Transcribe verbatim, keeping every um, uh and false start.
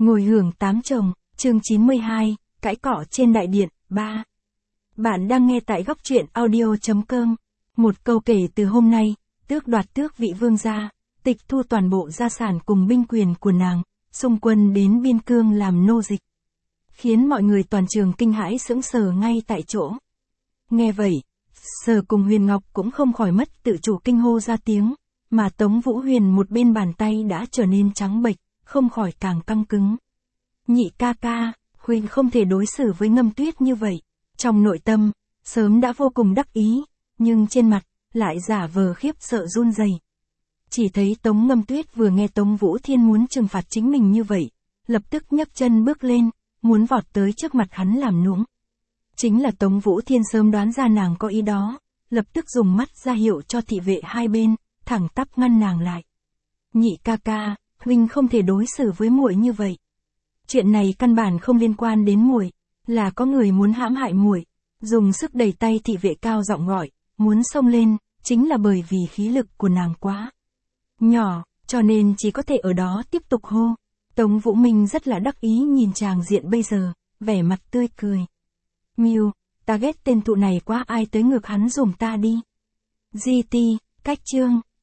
Ngồi hưởng tám chồng, chương chín mươi hai, cãi cọ trên đại điện, ba. Bạn đang nghe tại góc truyện audio.com. Một câu kể từ hôm nay, tước đoạt tước vị vương gia, tịch thu toàn bộ gia sản cùng binh quyền của nàng, xung quân đến biên cương làm nô dịch. Khiến mọi người toàn trường kinh hãi sững sờ ngay tại chỗ. Nghe vậy, Sở cùng Huyền Ngọc cũng không khỏi mất tự chủ kinh hô ra tiếng, mà Tống Vũ Huyền một bên bàn tay đã trở nên trắng bệch, không khỏi càng căng cứng. Nhị ca ca, Huynh không thể đối xử với Ngâm Tuyết như vậy. Trong nội tâm, sớm đã vô cùng đắc ý, nhưng trên mặt, lại giả vờ khiếp sợ run rẩy. Chỉ thấy Tống Ngâm Tuyết vừa nghe Tống Vũ Thiên muốn trừng phạt chính mình như vậy, lập tức nhấc chân bước lên, muốn vọt tới trước mặt hắn làm nũng. Chính là Tống Vũ Thiên sớm đoán ra nàng có ý đó, lập tức dùng mắt ra hiệu cho thị vệ hai bên, thẳng tắp ngăn nàng lại. Nhị ca ca, Huynh không thể đối xử với muội như vậy. Chuyện này căn bản không liên quan đến muội, là có người muốn hãm hại muội. Dùng sức đẩy tay thị vệ cao giọng gọi, muốn xông lên, chính là bởi vì khí lực của nàng quá nhỏ, cho nên chỉ có thể ở đó tiếp tục hô. Tống Vũ Minh rất là đắc ý nhìn chàng diện bây giờ, vẻ mặt tươi cười. Miu, ta ghét tên tụ này quá, ai tới ngược hắn dùm ta đi. gi ti, cách chương.